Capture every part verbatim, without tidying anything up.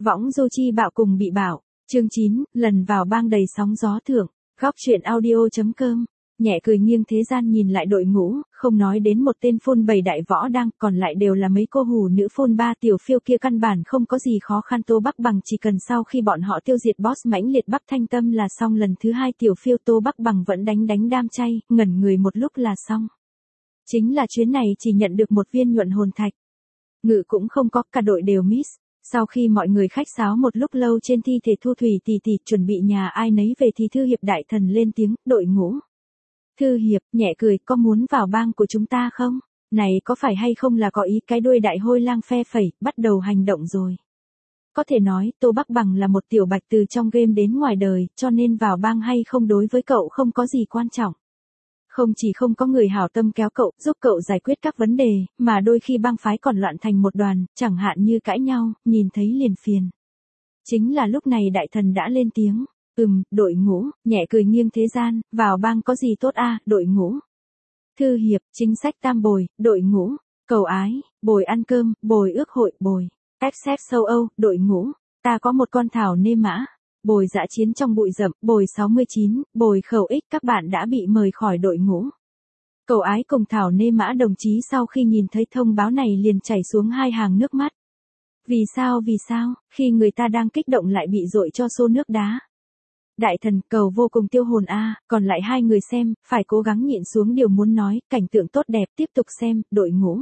Võng du chi bạo cùng bị bạo. Chương chín, lần vào bang đầy sóng gió thưởng. Góc truyện audio.com. Nhẹ cười nghiêng thế gian nhìn lại đội ngũ, không nói đến một tên phôn bầy đại võ đang, còn lại đều là mấy cô hủ nữ phôn ba tiểu phiêu kia, căn bản không có gì khó khăn. Tô Bắc Bằng chỉ cần sau khi bọn họ tiêu diệt boss mãnh liệt Bắc Thanh Tâm là xong. Lần thứ hai tiểu phiêu Tô Bắc Bằng vẫn đánh đánh đam chay, ngẩn người một lúc là xong. Chính là chuyến này chỉ nhận được một viên nhuận hồn thạch. Ngự cũng không có, cả đội đều miss. Sau khi mọi người khách sáo một lúc lâu trên thi thể Thu Thủy tỷ tỷ chuẩn bị nhà ai nấy về thì Thư Hiệp đại thần lên tiếng, đội ngũ. Thư Hiệp, nhẹ cười, có muốn vào bang của chúng ta không? Này có phải hay không là có ý cái đuôi đại hôi lang phe phẩy, bắt đầu hành động rồi. Có thể nói, Tô Bắc Bằng là một tiểu bạch từ trong game đến ngoài đời, cho nên vào bang hay không đối với cậu không có gì quan trọng. Không chỉ không có người hảo tâm kéo cậu, giúp cậu giải quyết các vấn đề, mà đôi khi bang phái còn loạn thành một đoàn, chẳng hạn như cãi nhau, nhìn thấy liền phiền. Chính là lúc này đại thần đã lên tiếng. Ừm, đội ngũ, nhẹ cười nghiêng thế gian, vào bang có gì tốt a, à, đội ngũ. Thư Hiệp, chính sách tam bồi, đội ngũ. Cầu ái, bồi ăn cơm, bồi ước hội, bồi. ép xê châu Âu, đội ngũ. Ta có một con thảo nê mã. Bồi dã chiến trong bụi rậm, bồi sáu mươi chín, bồi khẩu ích, các bạn đã bị mời khỏi đội ngũ. Cầu ái cùng thảo nê mã đồng chí sau khi nhìn thấy thông báo này liền chảy xuống hai hàng nước mắt. Vì sao vì sao, khi người ta đang kích động lại bị dội cho xô nước đá. Đại thần, cầu vô cùng tiêu hồn a, à, còn lại hai người xem, phải cố gắng nhịn xuống điều muốn nói, cảnh tượng tốt đẹp, tiếp tục xem, đội ngũ.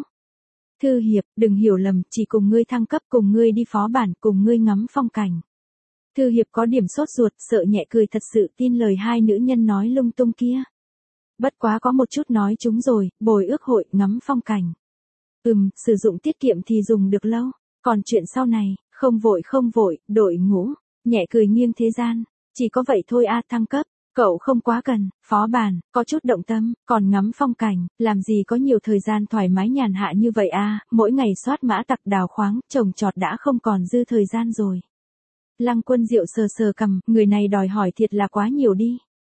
Thư Hiệp, đừng hiểu lầm, chỉ cùng ngươi thăng cấp, cùng ngươi đi phó bản, cùng ngươi ngắm phong cảnh. Thư Hiệp có điểm sốt ruột, sợ nhẹ cười thật sự tin lời hai nữ nhân nói lung tung kia. Bất quá có một chút nói chúng rồi, bồi ước hội, ngắm phong cảnh. Ừm, sử dụng tiết kiệm thì dùng được lâu, còn chuyện sau này, không vội không vội, đội ngũ, nhẹ cười nghiêng thế gian. Chỉ có vậy thôi a, à, thăng cấp, cậu không quá cần, phó bản, có chút động tâm, còn ngắm phong cảnh, làm gì có nhiều thời gian thoải mái nhàn hạ như vậy a, à, mỗi ngày soát mã tặc đào khoáng, trồng trọt đã không còn dư thời gian rồi. Lăng Quân Diệu sờ sờ cằm, người này đòi hỏi thiệt là quá nhiều đi.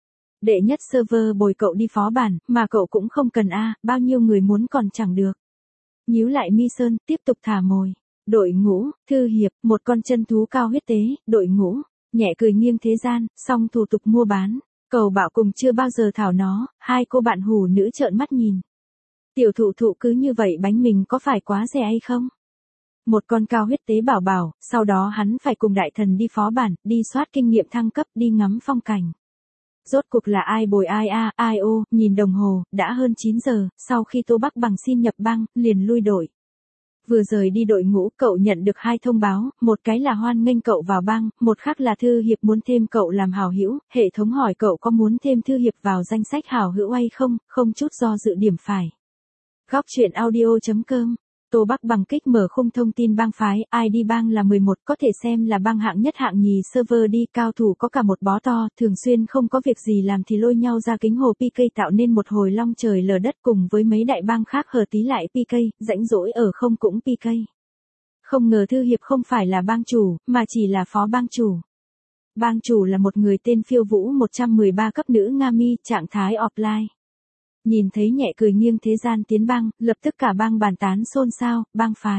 Đệ nhất server bồi cậu đi phó bản, mà cậu cũng không cần a, à, bao nhiêu người muốn còn chẳng được. Nhíu lại mi sơn, tiếp tục thả mồi. Đội ngũ, Thư Hiệp, một con chân thú cao huyết tế, đội ngũ. Nhẹ cười nghiêng thế gian, xong thủ tục mua bán. Cầu Bảo cùng chưa bao giờ thảo nó, hai cô bạn hủ nữ trợn mắt nhìn. Tiểu thụ thụ cứ như vậy bánh mình có phải quá rẻ hay không? Một con cao huyết tế bảo bảo, sau đó hắn phải cùng đại thần đi phó bản, đi soát kinh nghiệm thăng cấp, đi ngắm phong cảnh. Rốt cuộc là ai bồi ai a, ai ô, nhìn đồng hồ, đã hơn chín giờ, sau khi Tô Bắc Bằng xin nhập bang, liền lui đội. Vừa rời đi đội ngũ, cậu nhận được hai thông báo, một cái là hoan nghênh cậu vào bang, một khác là Thư Hiệp muốn thêm cậu làm hảo hữu, hệ thống hỏi cậu có muốn thêm Thư Hiệp vào danh sách hảo hữu hay không, không chút do dự điểm phải. Góc truyện audio.com. Tô Bắc Bằng kích mở khung thông tin bang phái, i đê bang là mười một, có thể xem là bang hạng nhất hạng nhì server đi, cao thủ có cả một bó to, thường xuyên không có việc gì làm thì lôi nhau ra kính hồ pê ca tạo nên một hồi long trời lở đất, cùng với mấy đại bang khác hờ tí lại pê ca, rãnh rỗi ở không cũng pê ca. Không ngờ Thư Hiệp không phải là bang chủ, mà chỉ là phó bang chủ. Bang chủ là một người tên Phiêu Vũ một trăm mười ba cấp nữ Nga Mi, trạng thái offline. Nhìn thấy nhẹ cười nghiêng thế gian tiến bang, lập tức cả bang bàn tán xôn xao, bang phái.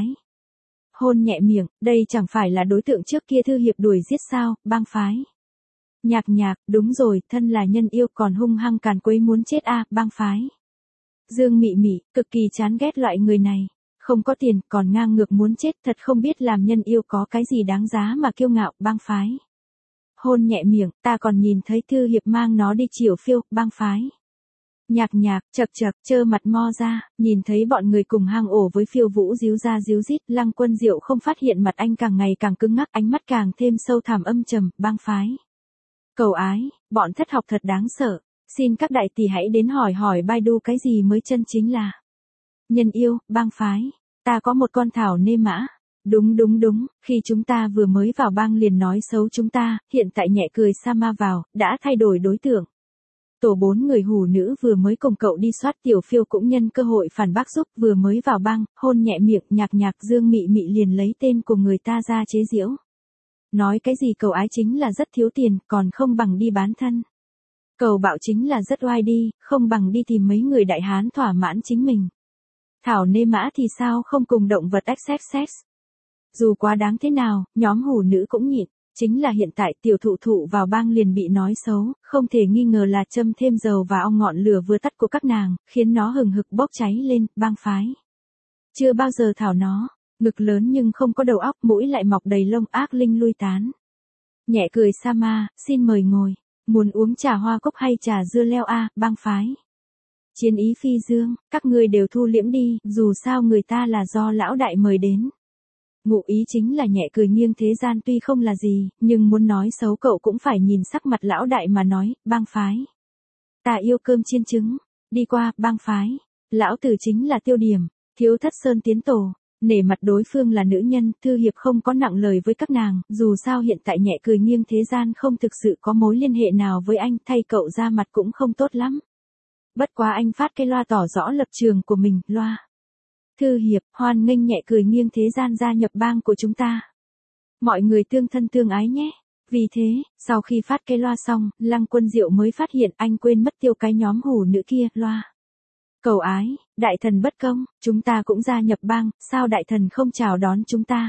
Hôn nhẹ miệng, đây chẳng phải là đối tượng trước kia Thư Hiệp đuổi giết sao, bang phái. Nhạc nhạc, đúng rồi, thân là nhân yêu còn hung hăng càn quấy muốn chết a, à, bang phái. Dương Mị Mị, cực kỳ chán ghét loại người này. Không có tiền, còn ngang ngược muốn chết, thật không biết làm nhân yêu có cái gì đáng giá mà kiêu ngạo, bang phái. Hôn nhẹ miệng, ta còn nhìn thấy Thư Hiệp mang nó đi chiều phiêu, bang phái. Nhạc nhạc, chật chật, trơ mặt mo ra, nhìn thấy bọn người cùng hang ổ với Phiêu Vũ díu ra díu dít, Lăng Quân Diệu không phát hiện mặt anh càng ngày càng cứng ngắc, ánh mắt càng thêm sâu thẳm âm trầm, bang phái. Cầu ái, bọn thất học thật đáng sợ, xin các đại tỷ hãy đến hỏi hỏi Baidu cái gì mới chân chính là. Nhân yêu, bang phái, ta có một con thảo nê mã. Đúng đúng đúng, khi chúng ta vừa mới vào bang liền nói xấu chúng ta, hiện tại nhẹ cười Sama vào, đã thay đổi đối tượng. Tổ bốn người hủ nữ vừa mới cùng cậu đi soát tiểu phiêu cũng nhân cơ hội phản bác giúp, vừa mới vào bang, hôn nhẹ miệng, nhạc nhạc Dương Mị Mị liền lấy tên của người ta ra chế giễu. Nói cái gì cầu ái chính là rất thiếu tiền, còn không bằng đi bán thân. Cầu bạo chính là rất oai đi, không bằng đi tìm mấy người đại hán thỏa mãn chính mình. Thảo nê mã thì sao không cùng động vật accept sex. Dù quá đáng thế nào, nhóm hủ nữ cũng nhịn. Chính là hiện tại tiểu thụ thụ vào bang liền bị nói xấu, không thể nghi ngờ là châm thêm dầu vào ngọn lửa vừa tắt của các nàng, khiến nó hừng hực bốc cháy lên, bang phái. Chưa bao giờ thảo nó, ngực lớn nhưng không có đầu óc, mũi lại mọc đầy lông ác linh lui tán. Nhẹ cười Sama, xin mời ngồi, muốn uống trà hoa cốc hay trà dưa leo a, à, bang phái. Chiến ý phi dương, các ngươi đều thu liễm đi, dù sao người ta là do lão đại mời đến. Ngụ ý chính là nhẹ cười nghiêng thế gian tuy không là gì, nhưng muốn nói xấu cậu cũng phải nhìn sắc mặt lão đại mà nói, bang phái. Ta yêu cơm chiên trứng, đi qua, bang phái. Lão tử chính là tiêu điểm, thiếu thất sơn tiến tổ, nể mặt đối phương là nữ nhân, thư hiệp không có nặng lời với các nàng, dù sao hiện tại nhẹ cười nghiêng thế gian không thực sự có mối liên hệ nào với anh, thay cậu ra mặt cũng không tốt lắm. Bất quá anh phát cái loa tỏ rõ lập trường của mình, loa. Thư hiệp, hoan nghênh nhẹ cười nghiêng thế gian gia nhập bang của chúng ta. Mọi người tương thân tương ái nhé. Vì thế, sau khi phát cái loa xong, Lăng Quân Diệu mới phát hiện anh quên mất tiêu cái nhóm hủ nữ kia, loa. Cầu ái, đại thần bất công, chúng ta cũng gia nhập bang, sao đại thần không chào đón chúng ta?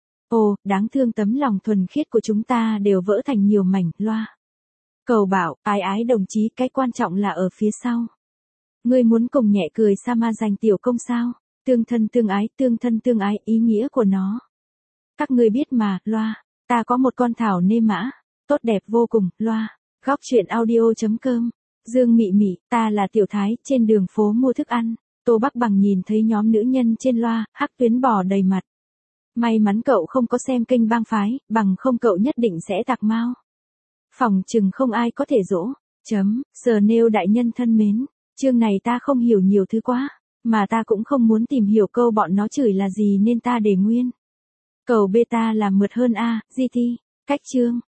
Ồ, đáng thương tấm lòng thuần khiết của chúng ta đều vỡ thành nhiều mảnh, loa. Cầu bảo, ái ái đồng chí, cái quan trọng là ở phía sau. Ngươi muốn cùng nhẹ cười Sama giành tiểu công sao? Tương thân tương ái, tương thân tương ái, ý nghĩa của nó. Các ngươi biết mà, loa, ta có một con thảo nê mã, tốt đẹp vô cùng, loa. Góc truyện audio chấm com. Dương Mị Mị, ta là Tiểu Thái, trên đường phố mua thức ăn. Tô Bắc Bằng nhìn thấy nhóm nữ nhân trên loa, hắc tuyến bò đầy mặt. May mắn cậu không có xem kênh bang phái, bằng không cậu nhất định sẽ tạc mau. Phòng chừng không ai có thể dỗ. Chấm, sờ nêu đại nhân thân mến. Chương này ta không hiểu nhiều thứ quá, mà ta cũng không muốn tìm hiểu câu bọn nó chửi là gì nên ta để nguyên. Cầu beta làm mượt hơn a, giê tê. Cách chương.